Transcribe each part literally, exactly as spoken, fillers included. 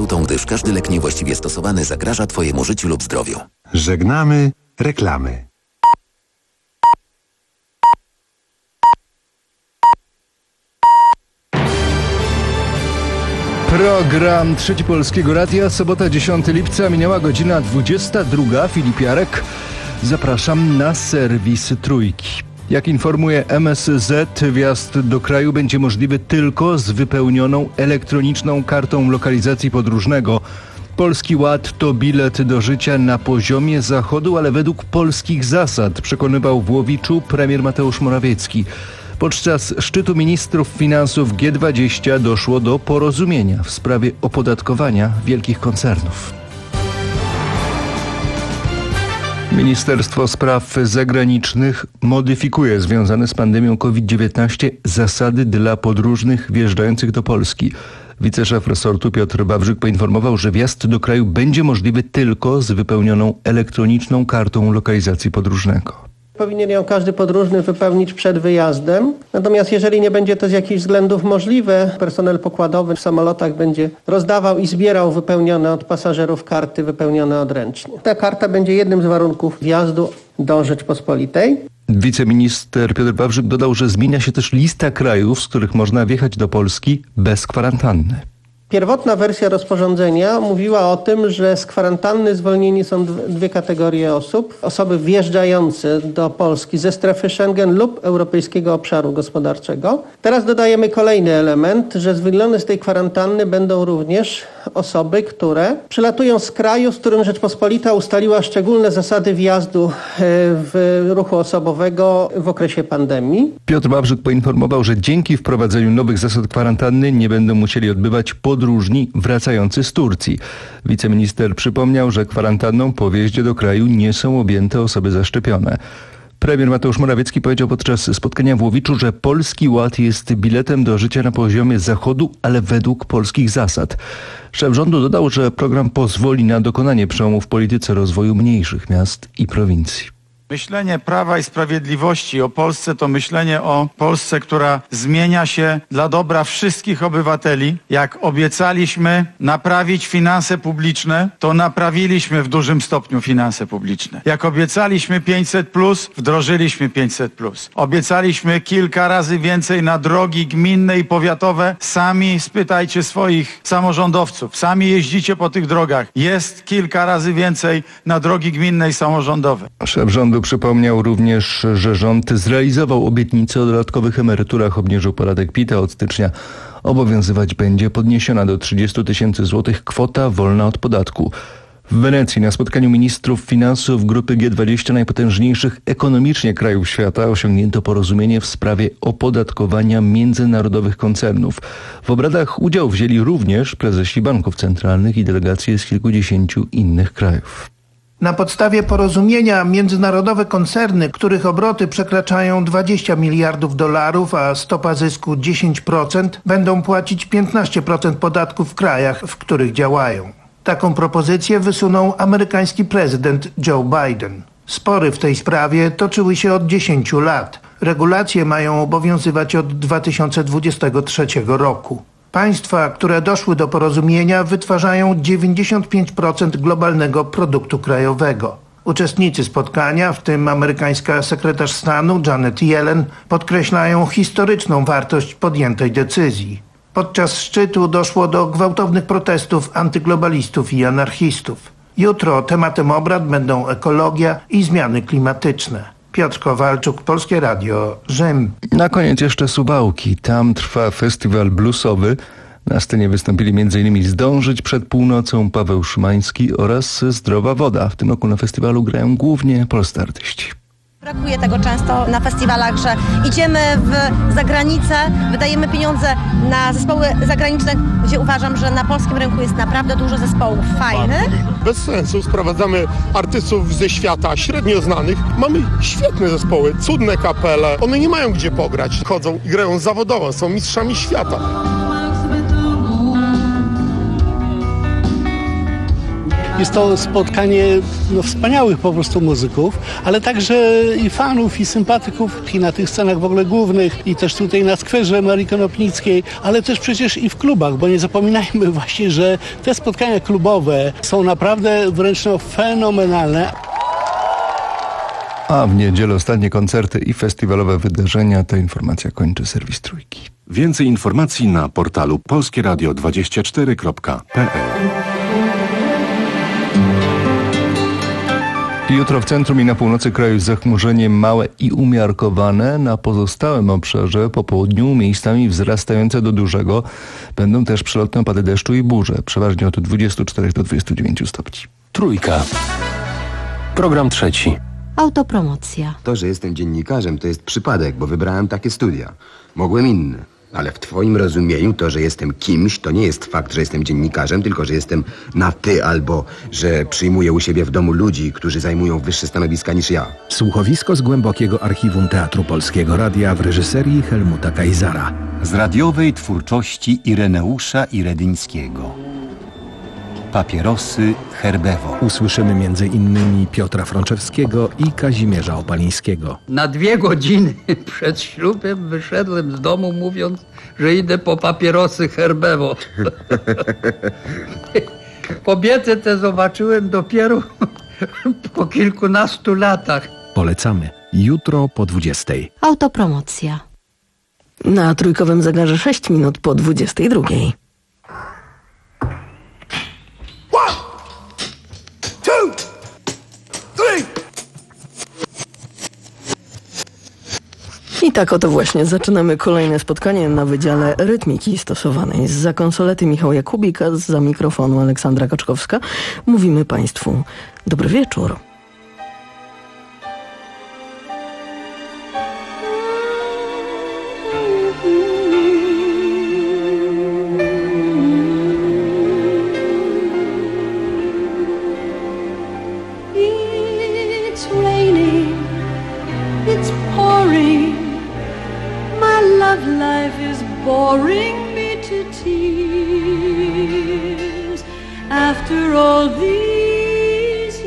żółtą, gdyż każdy lek niewłaściwie stosowany zagraża Twojemu życiu lub zdrowiu. Żegnamy reklamy. Program Trzeci Polskiego Radia, sobota dziesiątego lipca, minęła godzina dwudziesta druga. Filip Jarek, zapraszam na serwis Trójki. Jak informuje M S Z, wjazd do kraju będzie możliwy tylko z wypełnioną elektroniczną kartą lokalizacji podróżnego. Polski Ład to bilet do życia na poziomie Zachodu, ale według polskich zasad, przekonywał w Łowiczu premier Mateusz Morawiecki. Podczas szczytu ministrów finansów G dwadzieścia doszło do porozumienia w sprawie opodatkowania wielkich koncernów. Ministerstwo Spraw Zagranicznych modyfikuje związane z pandemią COVID dziewiętnaście zasady dla podróżnych wjeżdżających do Polski. Wiceszef resortu Piotr Wawrzyk poinformował, że wjazd do kraju będzie możliwy tylko z wypełnioną elektroniczną kartą lokalizacji podróżnego. Powinien ją każdy podróżny wypełnić przed wyjazdem. Natomiast jeżeli nie będzie to z jakichś względów możliwe, personel pokładowy w samolotach będzie rozdawał i zbierał wypełnione od pasażerów karty wypełnione odręcznie. Ta karta będzie jednym z warunków wjazdu do Rzeczpospolitej. Wiceminister Piotr Wawrzyk dodał, że zmienia się też lista krajów, z których można wjechać do Polski bez kwarantanny. Pierwotna wersja rozporządzenia mówiła o tym, że z kwarantanny zwolnieni są dwie kategorie osób. Osoby wjeżdżające do Polski ze strefy Schengen lub Europejskiego Obszaru Gospodarczego. Teraz dodajemy kolejny element, że zwolnione z tej kwarantanny będą również osoby, które przylatują z kraju, z którym Rzeczpospolita ustaliła szczególne zasady wjazdu w ruchu osobowego w okresie pandemii. Piotr Wawrzyk poinformował, że dzięki wprowadzeniu nowych zasad kwarantanny nie będą musieli odbywać podróżni wracający z Turcji. Wiceminister przypomniał, że kwarantanną po wjeździe do kraju nie są objęte osoby zaszczepione. Premier Mateusz Morawiecki powiedział podczas spotkania w Łowiczu, że Polski Ład jest biletem do życia na poziomie Zachodu, ale według polskich zasad. Szef rządu dodał, że program pozwoli na dokonanie przełomu w polityce rozwoju mniejszych miast i prowincji. Myślenie Prawa i Sprawiedliwości o Polsce to myślenie o Polsce, która zmienia się dla dobra wszystkich obywateli. Jak obiecaliśmy naprawić finanse publiczne, to naprawiliśmy w dużym stopniu finanse publiczne. Jak obiecaliśmy pięćset plus, wdrożyliśmy pięćset plus. Obiecaliśmy kilka razy więcej na drogi gminne i powiatowe. Sami spytajcie swoich samorządowców. Sami jeździcie po tych drogach. Jest kilka razy więcej na drogi gminne i samorządowe. Szef rządu przypomniał również, że rząd zrealizował obietnicę o dodatkowych emeryturach, obniżył podatek PIT, a od stycznia obowiązywać będzie podniesiona do trzydziestu tysięcy złotych kwota wolna od podatku. W Wenecji na spotkaniu ministrów finansów grupy G dwadzieścia najpotężniejszych ekonomicznie krajów świata osiągnięto porozumienie w sprawie opodatkowania międzynarodowych koncernów. W obradach udział wzięli również prezesi banków centralnych i delegacje z kilkudziesięciu innych krajów. Na podstawie porozumienia międzynarodowe koncerny, których obroty przekraczają dwadzieścia miliardów dolarów, a stopa zysku dziesięć procent, będą płacić piętnaście procent podatku w krajach, w których działają. Taką propozycję wysunął amerykański prezydent Joe Biden. Spory w tej sprawie toczyły się od dziesięciu lat. Regulacje mają obowiązywać od dwa tysiące dwudziestego trzeciego roku. Państwa, które doszły do porozumienia, wytwarzają dziewięćdziesiąt pięć procent globalnego produktu krajowego. Uczestnicy spotkania, w tym amerykańska sekretarz stanu Janet Yellen, podkreślają historyczną wartość podjętej decyzji. Podczas szczytu doszło do gwałtownych protestów antyglobalistów i anarchistów. Jutro tematem obrad będą ekologia i zmiany klimatyczne. Piotr Kowalczuk, Polskie Radio, Rzym. Na koniec jeszcze Suwałki. Tam trwa festiwal bluesowy. Na scenie wystąpili m in Zdążyć przed północą, Paweł Szymański oraz Zdrowa Woda. W tym roku na festiwalu grają głównie polscy artyści. Brakuje tego często na festiwalach, że idziemy w zagranicę, wydajemy pieniądze na zespoły zagraniczne, gdzie uważam, że na polskim rynku jest naprawdę dużo zespołów fajnych. Bez sensu sprowadzamy artystów ze świata średnio znanych. Mamy świetne zespoły, cudne kapele. One nie mają gdzie pograć. Chodzą i grają zawodowo, są mistrzami świata. Jest to spotkanie no, wspaniałych po prostu muzyków, ale także i fanów, i sympatyków i na tych scenach w ogóle głównych, i też tutaj na skwerze Marii Konopnickiej, ale też przecież i w klubach, bo nie zapominajmy właśnie, że te spotkania klubowe są naprawdę wręcz no, fenomenalne. A w niedzielę ostatnie koncerty i festiwalowe wydarzenia. Ta informacja kończy serwis Trójki. Więcej informacji na portalu polskie radio dwadzieścia cztery kropka p l. Jutro w centrum i na północy kraju zachmurzenie małe i umiarkowane. Na pozostałym obszarze po południu miejscami wzrastające do dużego. Będą też przelotne opady deszczu i burze. Przeważnie od dwudziestu czterech do dwudziestu dziewięciu stopni. Trójka. Program trzeci. Autopromocja. To, że jestem dziennikarzem, to jest przypadek, bo wybrałem takie studia. Mogłem inne. Ale w twoim rozumieniu to, że jestem kimś, to nie jest fakt, że jestem dziennikarzem, tylko że jestem na ty albo że przyjmuję u siebie w domu ludzi, którzy zajmują wyższe stanowiska niż ja. Słuchowisko z głębokiego archiwum Teatru Polskiego Radia w reżyserii Helmuta Kaisara. Z radiowej twórczości Ireneusza Iredyńskiego. Papierosy Herbewo. Usłyszymy między innymi Piotra Frączewskiego i Kazimierza Opalińskiego. Na dwie godziny przed ślubem wyszedłem z domu, mówiąc, że idę po papierosy Herbewo. Kobietę tę zobaczyłem dopiero po kilkunastu latach. Polecamy. Jutro po dwudziestej. Autopromocja. Na trójkowym zegarze sześć minut po dwudziestej drugiej. I tak oto właśnie zaczynamy kolejne spotkanie na Wydziale Rytmiki Stosowanej. Zza konsolety Michał Jakubik, a zza mikrofonu Aleksandra Kaczkowska. Mówimy Państwu dobry wieczór. Boring me to tears after all these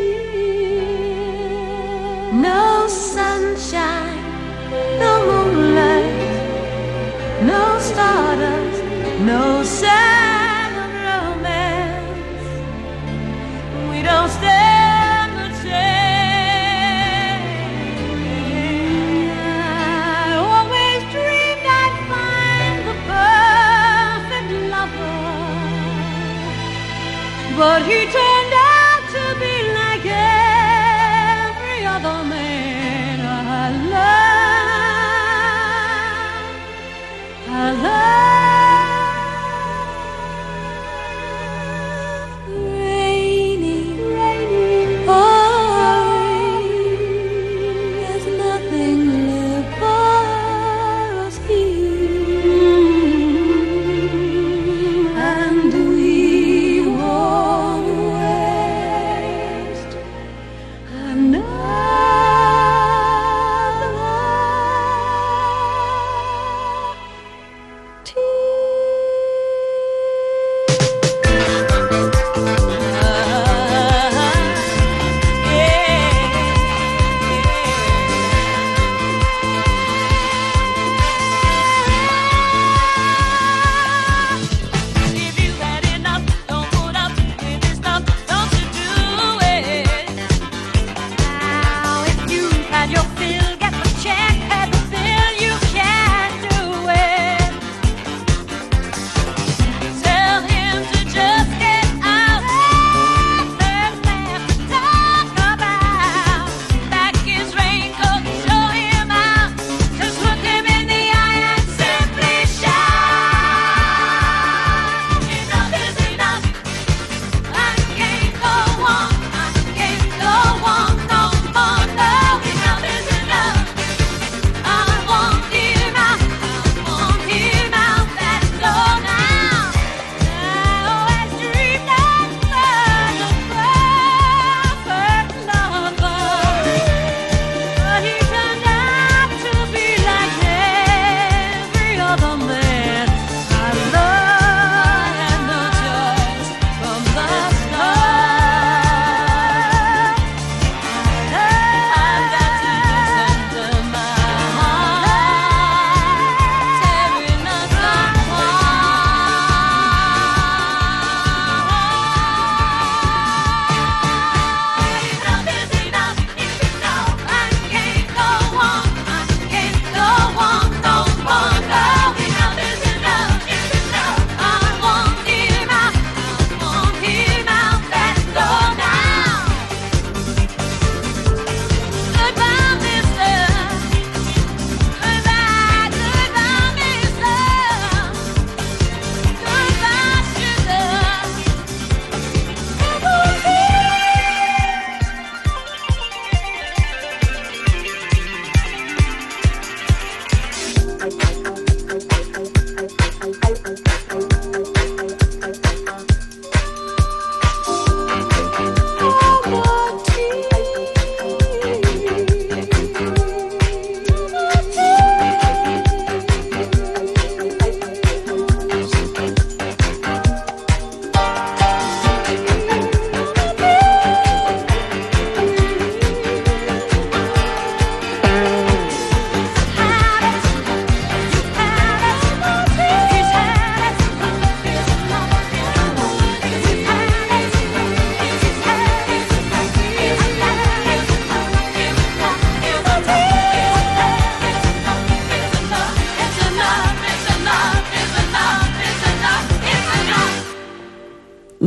years. No sunshine, no moonlight, no stardust, no sign of romance. We don't stand a chance. I always dreamed I'd find the perfect lover, but he turned out to be like every other man I love. I love. Rainy, rainy, oh, there's nothing left for us here, and we won't waste another.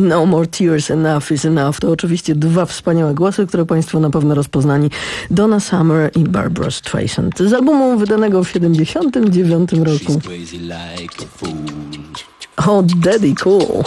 No More Tears, Enough is Enough. To oczywiście dwa wspaniałe głosy, które Państwo na pewno rozpoznali. Donna Summer i Barbra Streisand. Z albumu wydanego w siedemdziesiątym dziewiątym roku. O, Daddy Cool.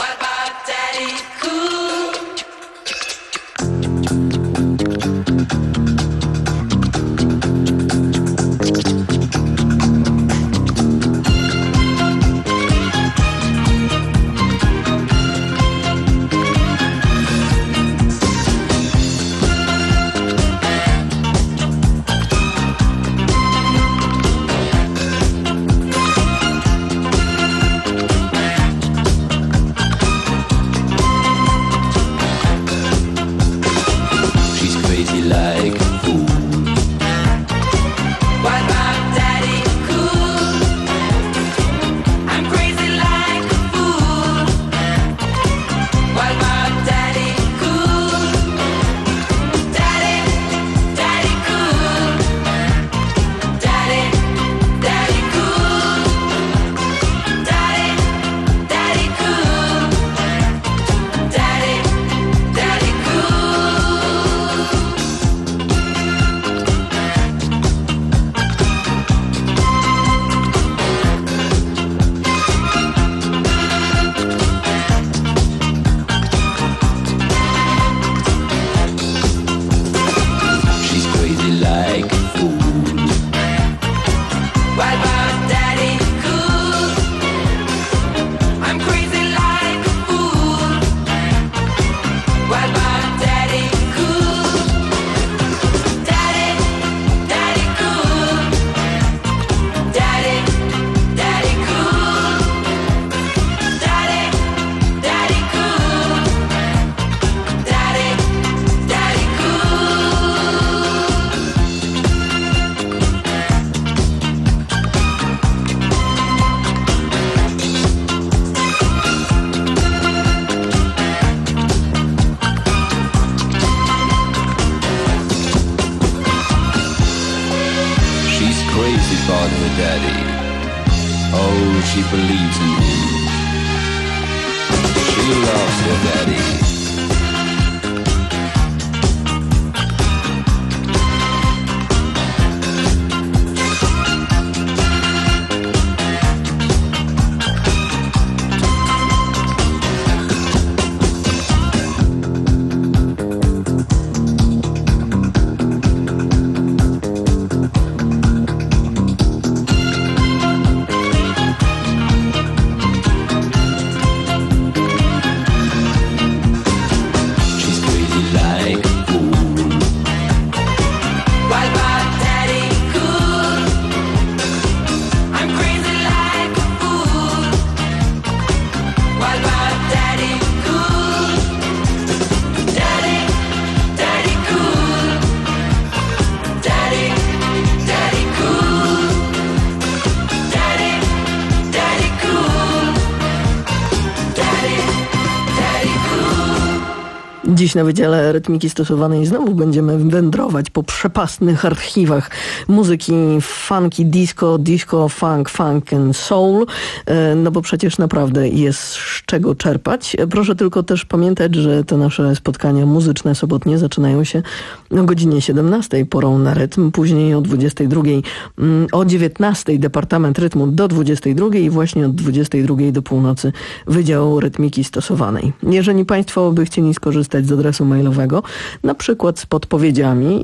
Dziś na Wydziale Rytmiki Stosowanej znowu będziemy wędrować po przepastnych archiwach muzyki funky, disco, disco, funk, funk and soul, no bo przecież naprawdę jest z czego czerpać. Proszę tylko też pamiętać, że te nasze spotkania muzyczne sobotnie zaczynają się o godzinie siedemnastej porą na rytm, później o dwudziestej drugiej, o dziewiętnastej Departament Rytmu do dwudziestej drugiej i właśnie od dwudziestej drugiej do północy Wydział Rytmiki Stosowanej. Jeżeli Państwo by chcieli skorzystać z adresu mailowego, na przykład z podpowiedziami,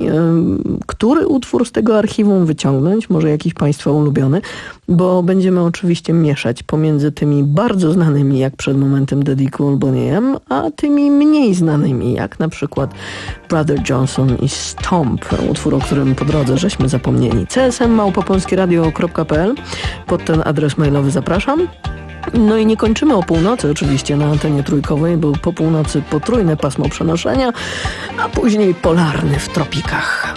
który utwór z tego archiwum wyciągnąć, może jakiś Państwa ulubiony, bo będziemy oczywiście mieszać pomiędzy tymi bardzo znanymi, jak przed momentem Daddy Cool Bonnie M, a tymi mniej znanymi, jak na przykład Brother Johnson i Stomp, utwór, o którym po drodze żeśmy zapomnieli. c s m małpa polskie radio kropka p l. Pod ten adres mailowy zapraszam. No i nie kończymy o północy oczywiście na antenie trójkowej, bo po północy potrójne pasmo przenoszenia, a później polarny w tropikach.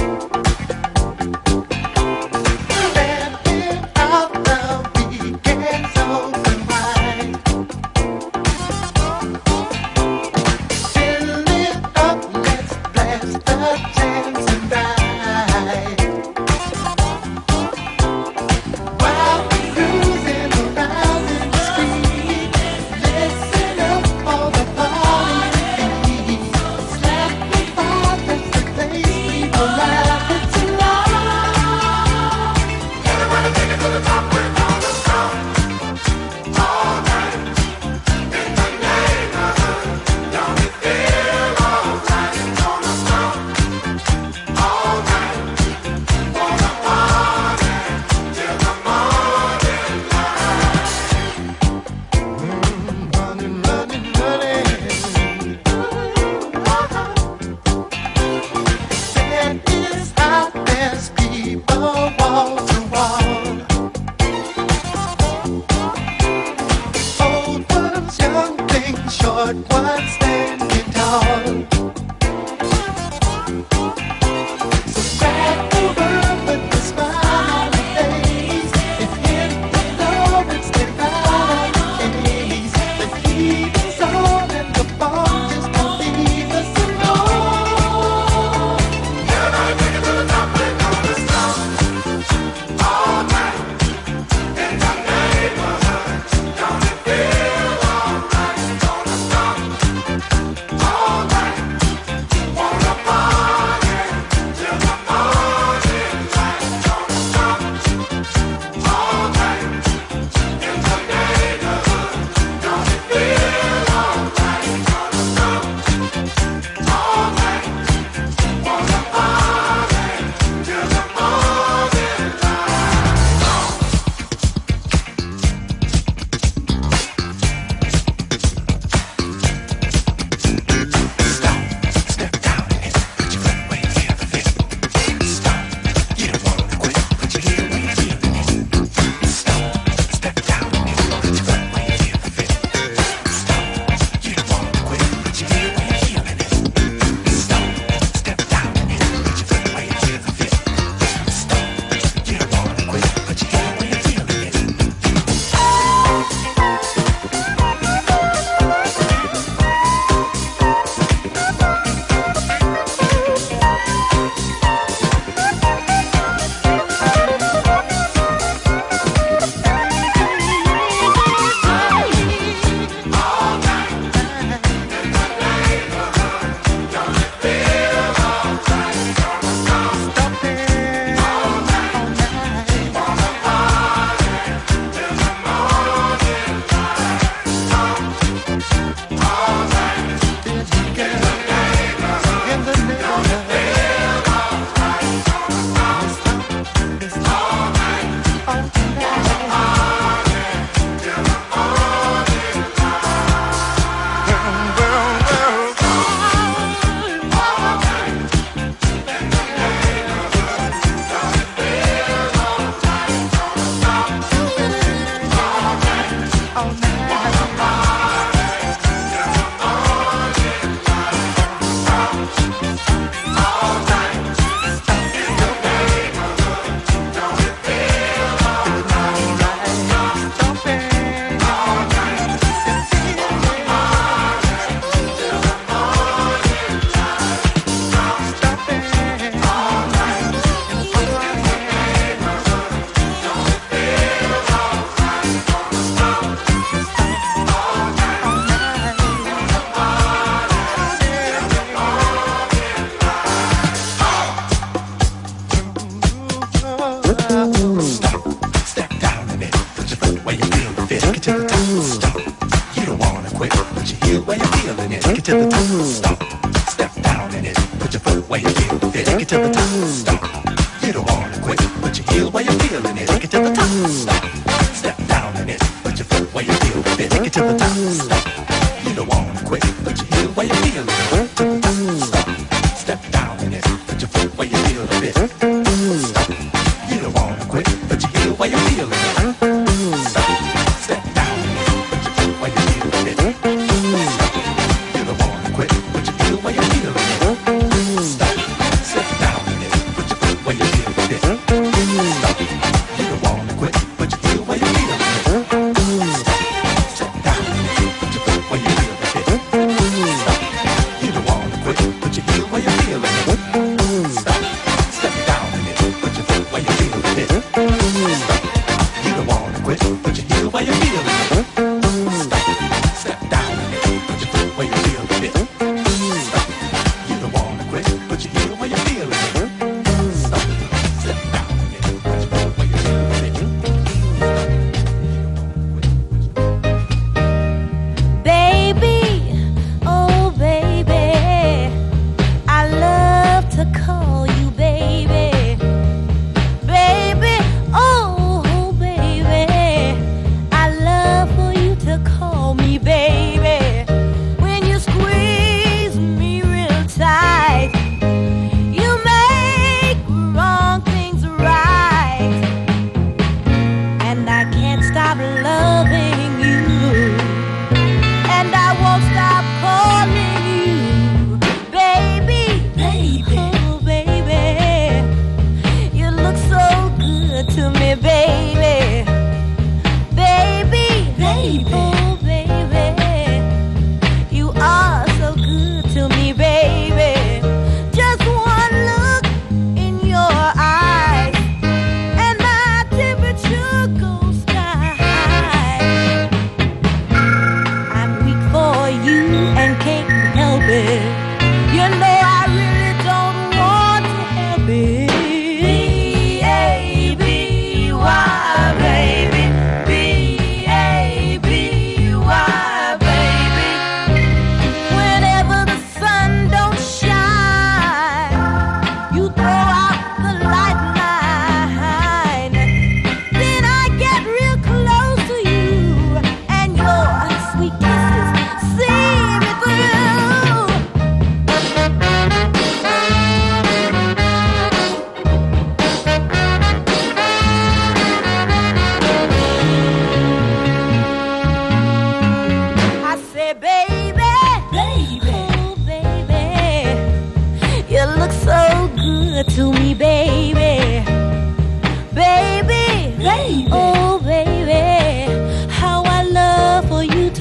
Out the weekend. but one standing tall. So crack the world with a smile on your face. If in the love and stay right on your face. The heat is on and the ball just don't leave us alone. Can I take it to the top? We're gonna stop all night in the neighborhood. Don't it feel alright? Gonna stop all night. Wanna party till the morning light. Gonna stop all night in the neighborhood. Don't it feel alright? Gonna stop all night. Wanna party till the morning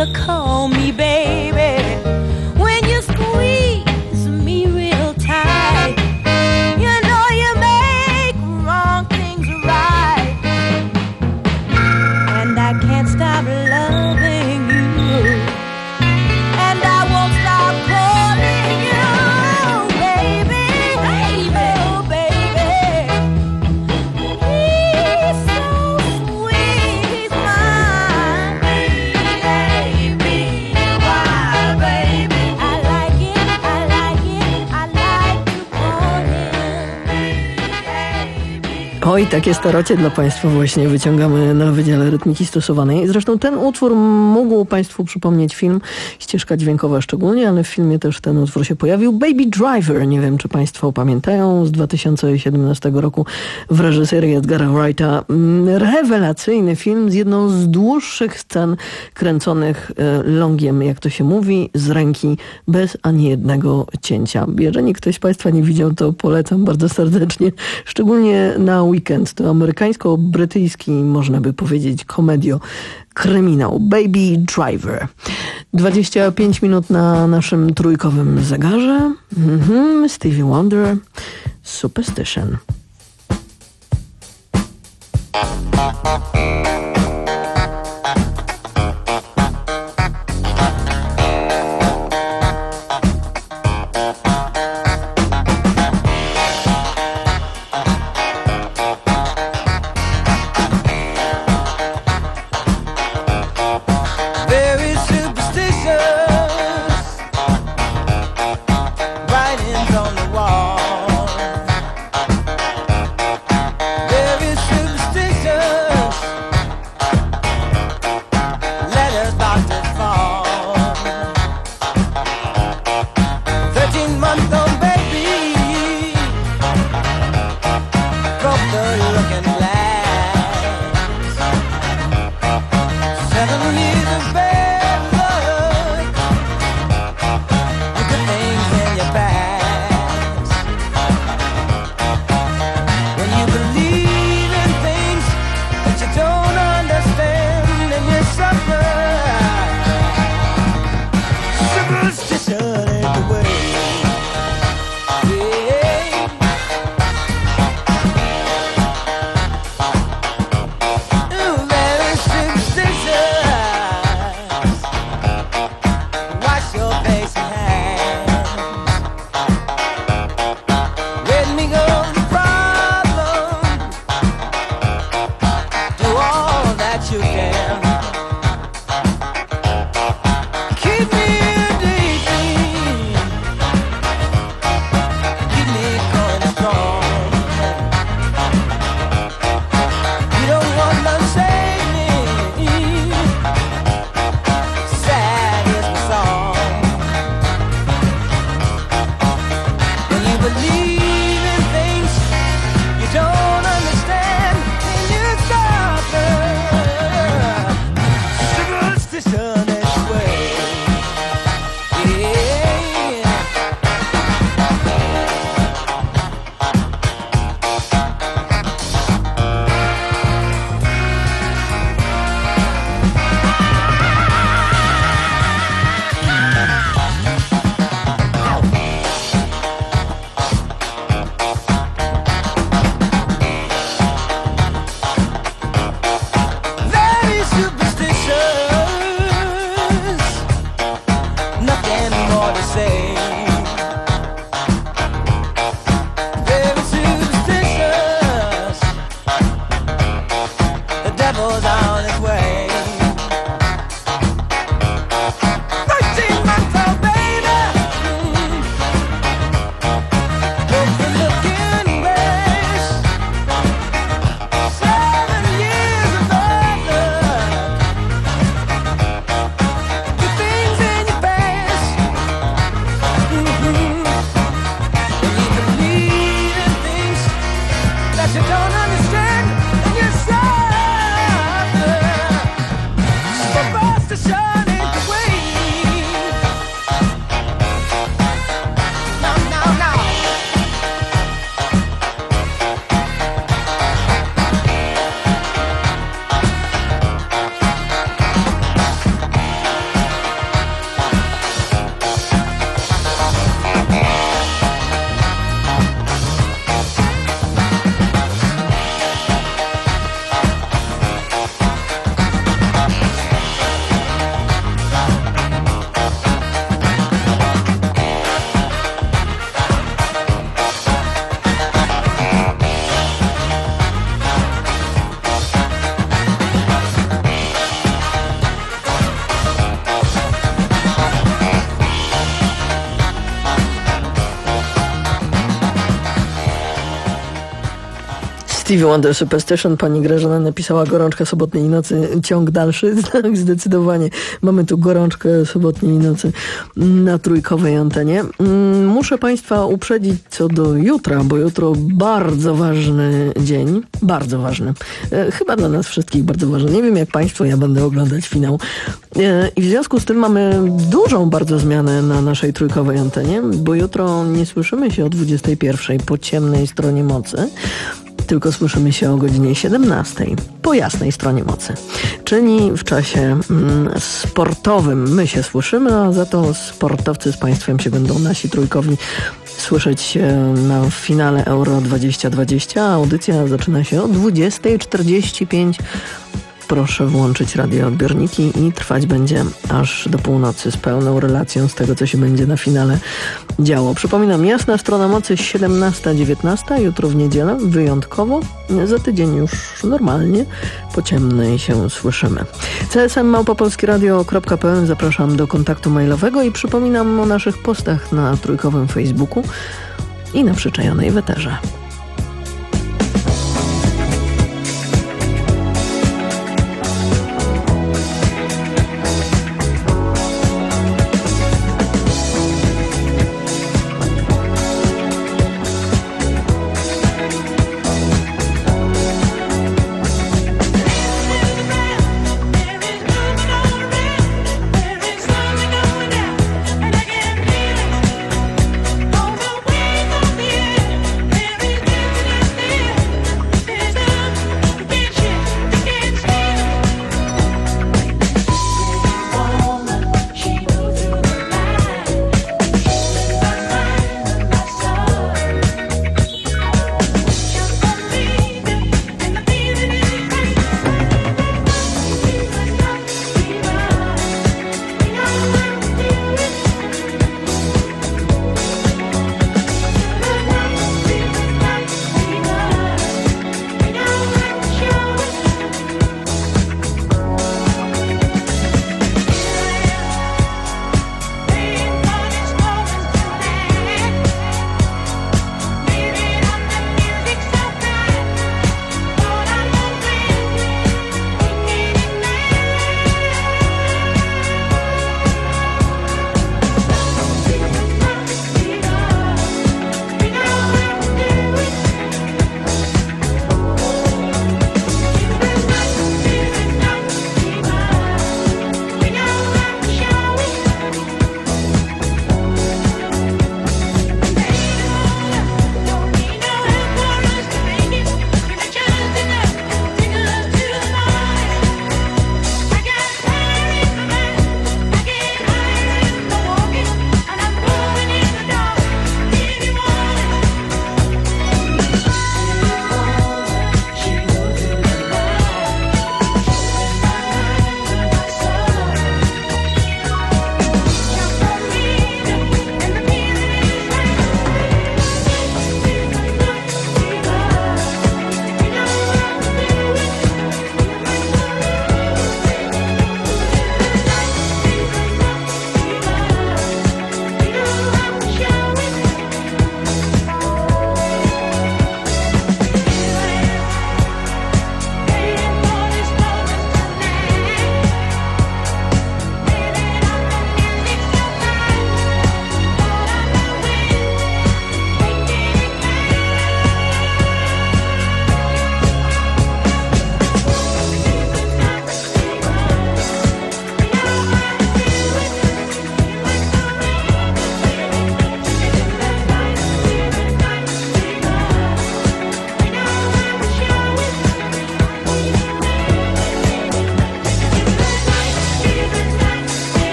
to call me baby. When you squeeze me real tight, you know you make wrong things right. And I can't stop loving you, and I won't stop calling you baby, baby, oh baby. He's so sweet, he's mine, baby, why, baby? I like it, I like it, I like to call him. Oj, takie starocie dla Państwa właśnie wyciągamy na Wydziale Rytmiki Stosowanej. Zresztą ten utwór mógł Państwu przypomnieć film, ścieżka dźwiękowa szczególnie, ale w filmie też ten utwór się pojawił. Baby Driver, nie wiem czy Państwo pamiętają, z dwa tysiące siedemnastego roku w reżyserii Edgara Wrighta. Rewelacyjny film z jedną z dłuższych scen kręconych longiem, jak to się mówi, z ręki, bez ani jednego cięcia. Jeżeli ktoś z Państwa nie widział, to polecam bardzo serdecznie, szczególnie na weekend. To amerykańsko-brytyjski, można by powiedzieć, komedio kryminał. Baby Driver. dwadzieścia pięć minut na naszym trójkowym zegarze. Mhm. Stevie Wonder, Superstition. Very superstitious, writings on the wall. Very superstitious, Stevie Wonder Superstition. Pani Grażyna napisała gorączka sobotniej nocy, ciąg dalszy. Tak, zdecydowanie. Mamy tu gorączkę sobotniej nocy na trójkowej antenie. Muszę Państwa uprzedzić co do jutra, bo jutro bardzo ważny dzień. Bardzo ważny. Chyba dla nas wszystkich bardzo ważny. Nie wiem jak Państwo, ja będę oglądać finał. I w związku z tym mamy dużą bardzo zmianę na naszej trójkowej antenie, bo jutro nie słyszymy się o dwudziestej pierwszej po ciemnej stronie mocy, tylko słyszymy się o godzinie siedemnastej po jasnej stronie mocy. Czyli w czasie mm, sportowym my się słyszymy, a za to sportowcy z Państwem się będą nasi trójkowi słyszeć na finale Euro dwadzieścia dwadzieścia. Audycja zaczyna się o dwudziestej czterdzieści pięć. Proszę włączyć radioodbiorniki i trwać będzie aż do północy z pełną relacją z tego, co się będzie na finale działo. Przypominam, jasna strona mocy siedemnasta dziewiętnasta, jutro w niedzielę, wyjątkowo, za tydzień już normalnie, po ciemnej się słyszymy. c s m małpa polskie radio kropka p l, zapraszam do kontaktu mailowego i przypominam o naszych postach na trójkowym Facebooku i na przyczajonej weterze. There is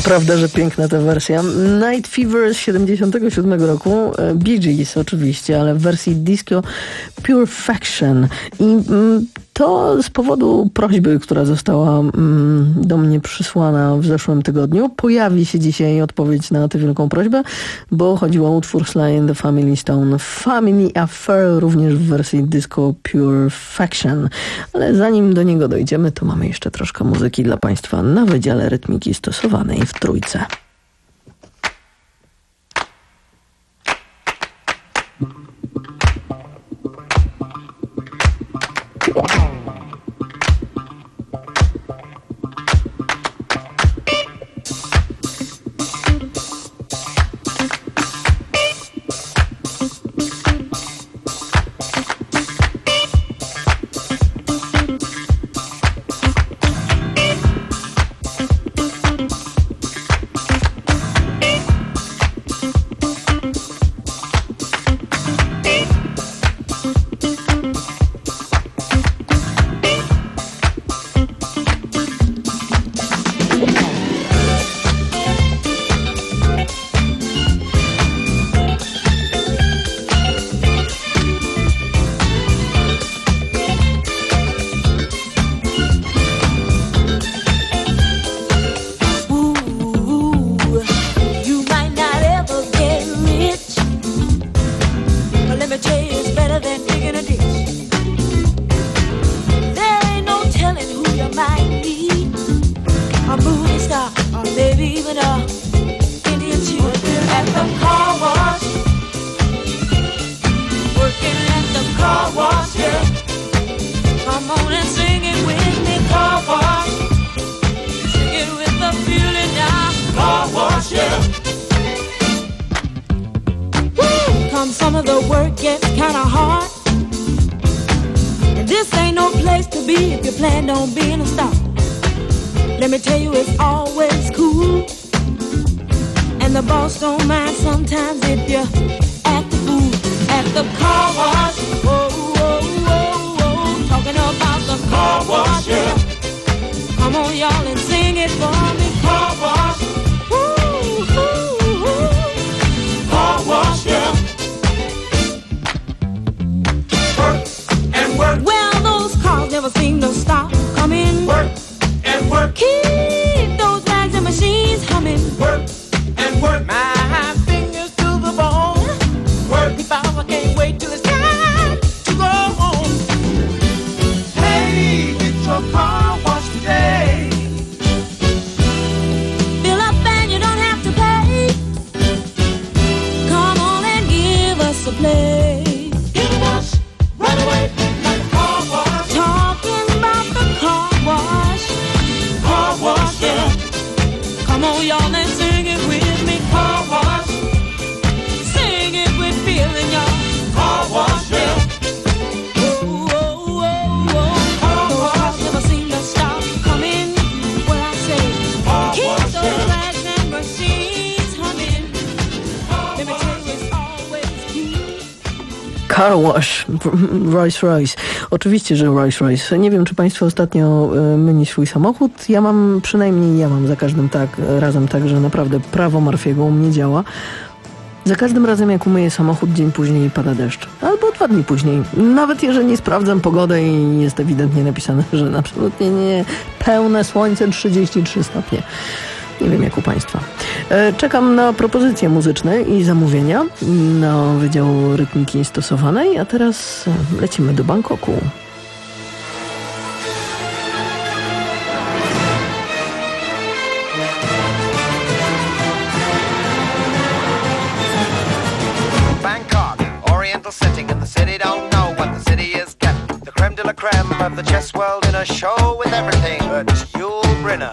Prawda, że piękna ta wersja. Night Fever z siedemdziesiątego siódmego roku. Bee Gees oczywiście, ale w wersji disco Purifaction. I mm, to z powodu prośby, która została mm, do mnie przysłana w zeszłym tygodniu. Pojawi się dzisiaj odpowiedź na tę wielką prośbę, bo chodziło o utwór Sly and the Family Stone. Family Affair również w wersji disco Purifaction. Ale zanim do niego dojdziemy, to mamy jeszcze troszkę muzyki dla Państwa na Wydziale Rytmiki Stosowanej w Trójce. Car Wash, Rolls Royce. Oczywiście, że Rolls Royce. Nie wiem, czy Państwo ostatnio myli swój samochód. Ja mam, przynajmniej ja mam za każdym tak, razem tak, że naprawdę prawo Murphy'ego u mnie działa. Za każdym razem, jak umyję samochód, dzień później pada deszcz. Albo dwa dni później. Nawet jeżeli nie sprawdzam pogodę i jest ewidentnie napisane, że absolutnie nie, pełne słońce, trzydzieści trzy stopnie. Nie wiem jak u Państwa. Czekam na propozycje muzyczne i zamówienia na Wydział Rytmiki Stosowanej, a teraz lecimy do Bangkoku. Bangkok, oriental setting and the city don't know what the city is getting. The creme de la creme of the chess world in a show with everything but Yul Brynner.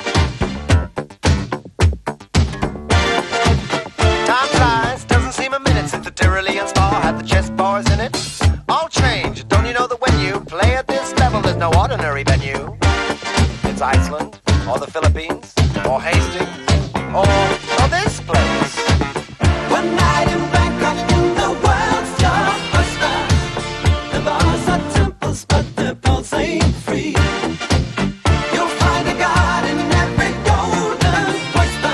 Time flies, doesn't seem a minute since the Tyrolean spa had the chess bars in it. All change, don't you know that when you play at this level, there's no ordinary venue. It's Iceland, or the Philippines, or Hastings, or, or this place. One night in Bangkok, in the world's your oyster. The bars are temples, but their pulse ain't free. You'll find a god in every golden oyster.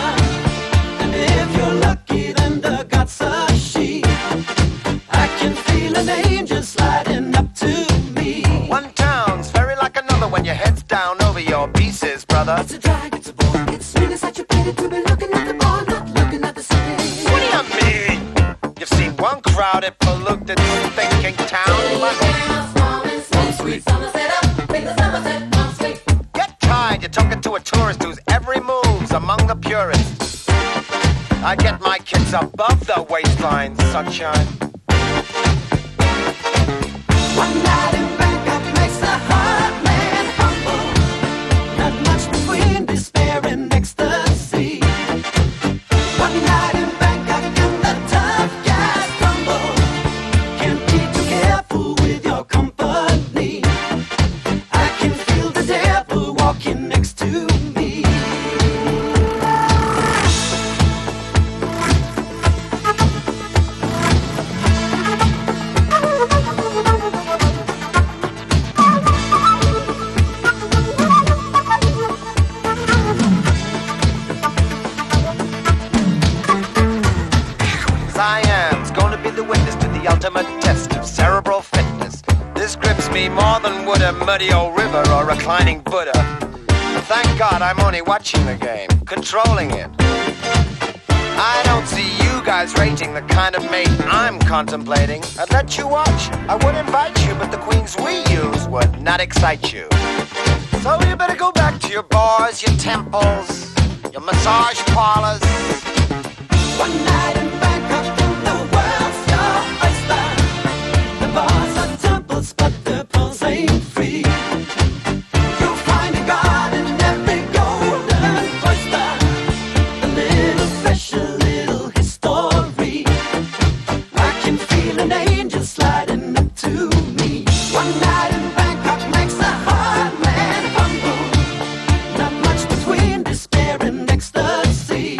crowded, polluted, thinking town. You must get tired, you're talking to a tourist whose every move's among the purists. I get my kicks above the waistline, sunshine. One night in Bangkok makes the heart man humble. Not much between despair and ecstasy. One night in Bangkok and the tough guys crumble. Can't be too careful with your company. I can feel the devil walking next to me. Siam's gonna be the witness to the ultimate test of cerebral fitness. This grips me more than would a muddy old river or reclining Buddha. Thank God I'm only watching the game, controlling it. I don't see you guys rating the kind of mate I'm contemplating. I'd let you watch, I would invite you, but the queens we use would not excite you. So you better go back to your bars, your temples, your massage parlors. One night in Bangkok and the world's your oyster. The bars are temples, but the pearls ain't free. You'll find a god in every golden oyster. A little fish, a little history. I can feel an angel sliding up to me. One night in Bangkok makes a hard man humble. Not much between despair and ecstasy.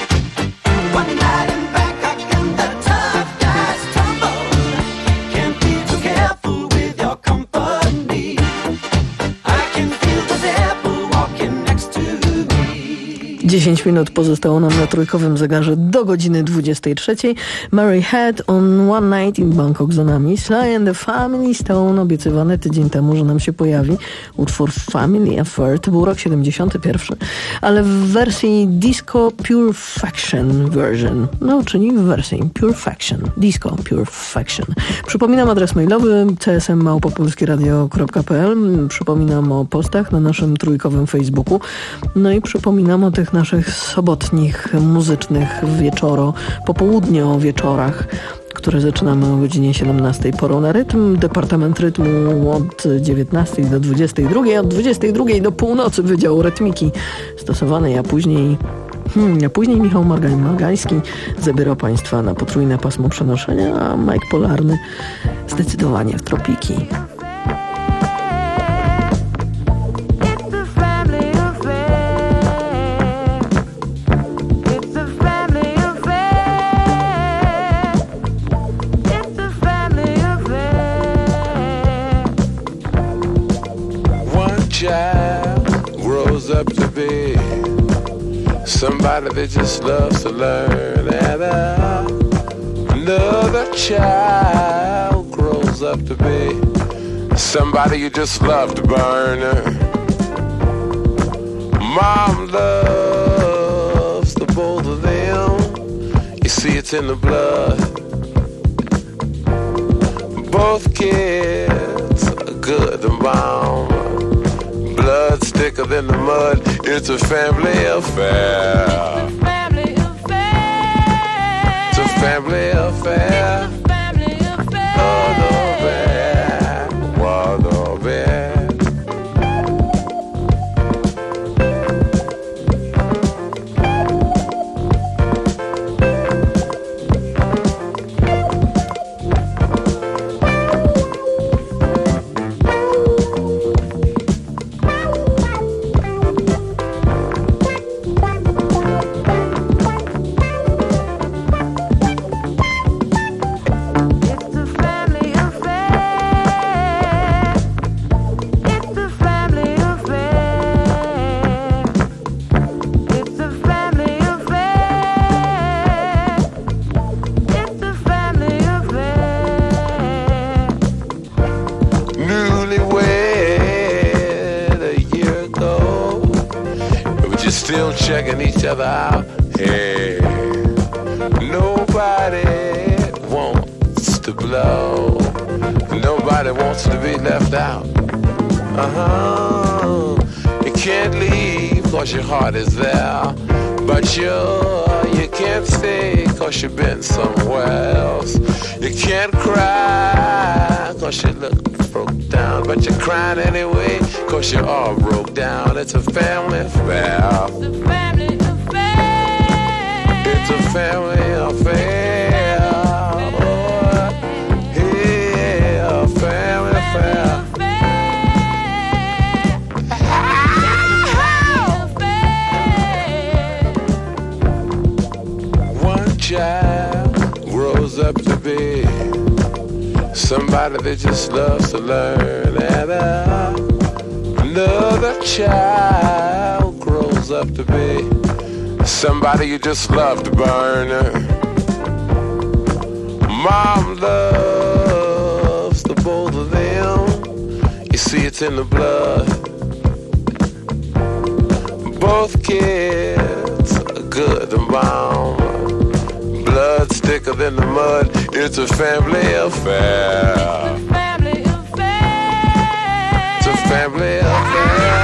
One night in Bangkok and the tough guys tumble. Can't be too careful with your company. I can feel the devil walking next to me. dziesięć minut pozostało nam na trójkowym zegarze do godziny dwudziestej trzeciej. Mary Head on One Night in Bangkok za nami. Sly and the Family Stone, obiecywany tydzień temu, że nam się pojawi. Utwór Family Affair, to był rok siedemdziesiąty pierwszy, ale w wersji Disco Purfaction version. No, czyli w wersji Purfaction. Disco Purfaction. Przypominam adres mailowy c s m małpa polskie radio kropka p l. Przypominam o postach na naszym trójkowym Facebooku. No i przypominam o tych naszych sobotnich, muzycznych wieczoro, popołudnio wieczorach, które zaczynamy o godzinie siedemnastej porą na rytm. Departament Rytmu od dziewiętnastej do dwudziestej drugiej, od dwudziestej drugiej do północy Wydział Rytmiki stosowanej, a później Hmm, a później Michał Margański zabierał Państwa na potrójne pasmo przenoszenia, a Mike Polarny zdecydowanie w tropiki. Up to be somebody that just loves to learn, and uh, another child grows up to be somebody you just love to burn. Mom loves the both of them, you see it's in the blood. Both kids are good and bound. Blood's thicker than the mud. It's a family affair. It's a family affair. It's a family affair. It's a family affair. Oh, no bad. Wow, no bad. Still checking each other out. Hey, nobody won't to blow. Nobody wants to be left out. Uh-huh. You can't leave cause your heart is there, but you you can't stay cause you've been somewhere else. You can't cry cause you look broke down, but you're crying anyway cause you're all broke down. It's a family affair. It's a family affair. It's a family affair. Oh, yeah, a family affair. Child grows up to be somebody that just loves to learn, and uh, another child grows up to be somebody you just love to burn. Mom loves the both of them. You see, it's in the blood. Both kids are good and bound. Blood's thicker than the mud. It's a family affair. It's a family affair. It's a family affair.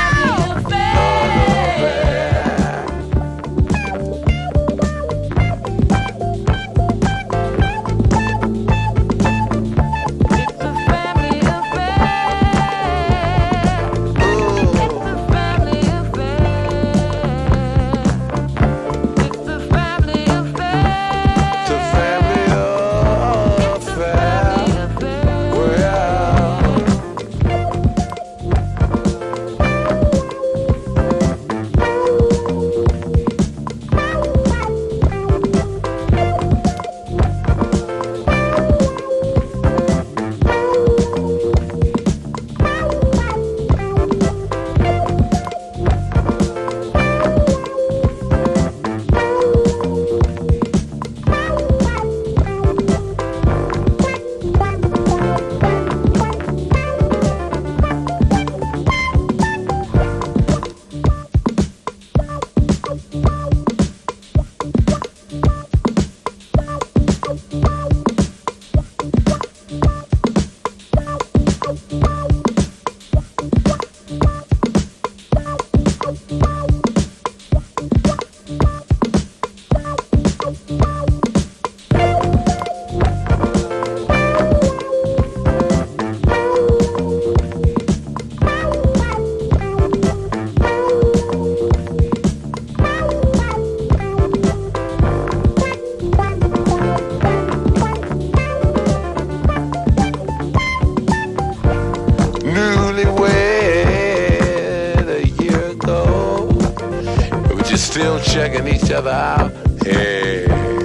Checking each other out. Hey,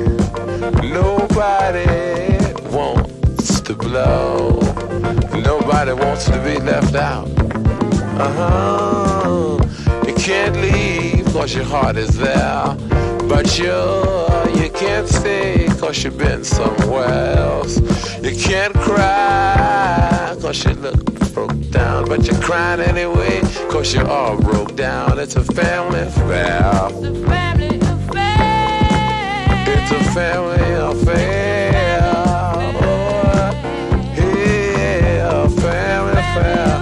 nobody wants to blow. Nobody wants to be left out. Uh-huh. You can't leave cause your heart is there, but you you can't stay cause you've been somewhere else. You can't cry cause you look broke down, but you're crying anyway cause you're all broke down. It's a family affair. It's a family affair. Oh, yeah, a family affair.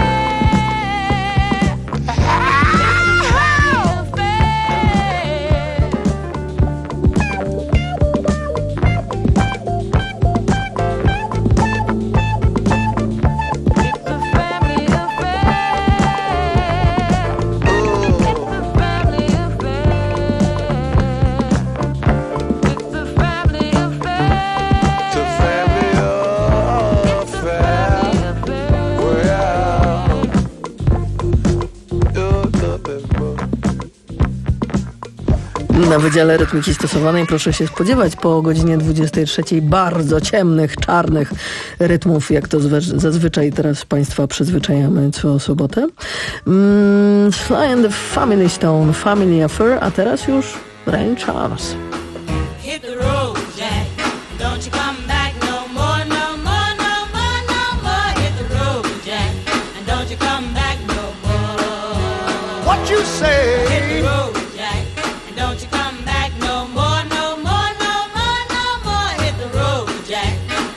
Na Wydziale Rytmiki Stosowanej proszę się spodziewać po godzinie dwudziestej trzeciej bardzo ciemnych, czarnych rytmów, jak to zazwyczaj teraz Państwa przyzwyczajamy co sobotę. Mm, Sly and the Family Stone, Family Affair, a teraz już Ray Charles. Hit the road, Jack. Don't you come back no more, no more, no more, no more. Hit the road, Jack. And don't you come back no more. What you say? Hit the road, Jack. And don't you come back no more, no more, no more, no more. Hit the road, Jack.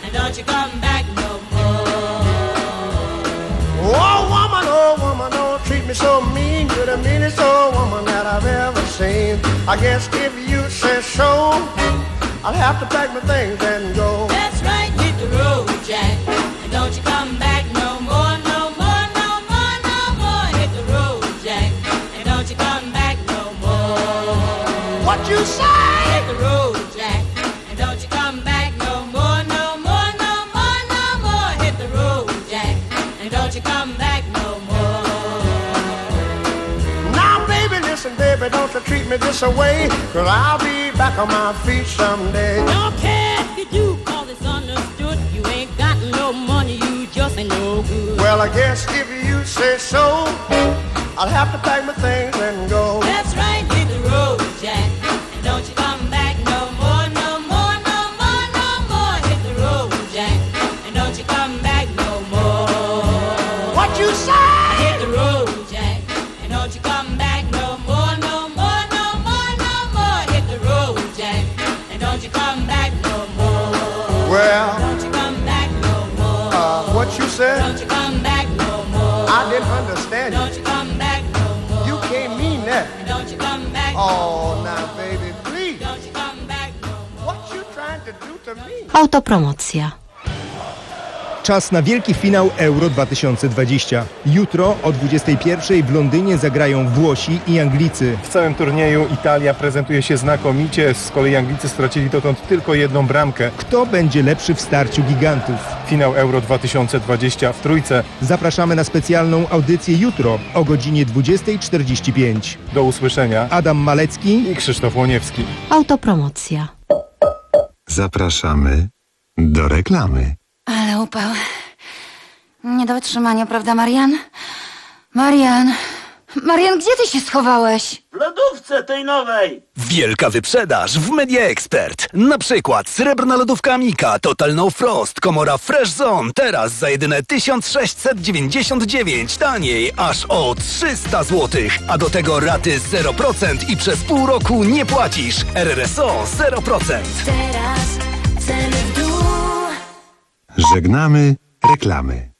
I guess if you say so, I'll have to pack my things and go. That's right, hit the road, Jack. And don't you come back no more, no more, no more, no more. Hit the road, Jack. And don't you come back no more. What you say? Hit the road, Jack. And don't you come back no more, no more, no more, no more. Hit the road, Jack. And don't you come back no more. Now, baby, listen, baby, don't you treat me this away, 'cause I'll be back on my feet someday. Don't care if you do, cause it's understood. You ain't got no money, you just ain't no good. Well, I guess if you say so, I'll have to pack my things and go. That's right, hit the road, Jack. And don't you come back no more, no more, no more, no more. Hit the road, Jack. And don't you come back no more. What you say? Hit the road, Jack. And don't you come back no more, no more, no more, no more. Hit the road, Jack. And don't you come back no more. Well, Don't you come back no more. uh, what you said? Don't you come back no more. I didn't understand you. Don't you come back no more. You can't mean that. And don't you come back Oh, now, baby, please. Don't you come back no more. What you trying to do to me? Autopromocja. Czas na wielki finał Euro dwa tysiące dwadzieścia. Jutro o dwudziestej pierwszej w Londynie zagrają Włosi i Anglicy. W całym turnieju Italia prezentuje się znakomicie, z kolei Anglicy stracili dotąd tylko jedną bramkę. Kto będzie lepszy w starciu gigantów? Finał Euro dwa tysiące dwadzieścia w Trójce. Zapraszamy na specjalną audycję jutro o godzinie dwudziestej czterdzieści pięć. Do usłyszenia. Adam Malecki i Krzysztof Łoniewski. Autopromocja. Zapraszamy do reklamy. Ale upał. Nie do wytrzymania, prawda, Marian? Marian! Marian, gdzie ty się schowałeś? W lodówce tej nowej! Wielka wyprzedaż w Media Expert. Na przykład srebrna lodówka Amika Total No Frost, komora Fresh Zone. Teraz za jedyne tysiąc sześćset dziewięćdziesiąt dziewięć. Taniej aż o trzysta złotych. A do tego raty zero procent i przez pół roku nie płacisz. R R S O zero procent. Teraz ceny w dół. Żegnamy reklamy.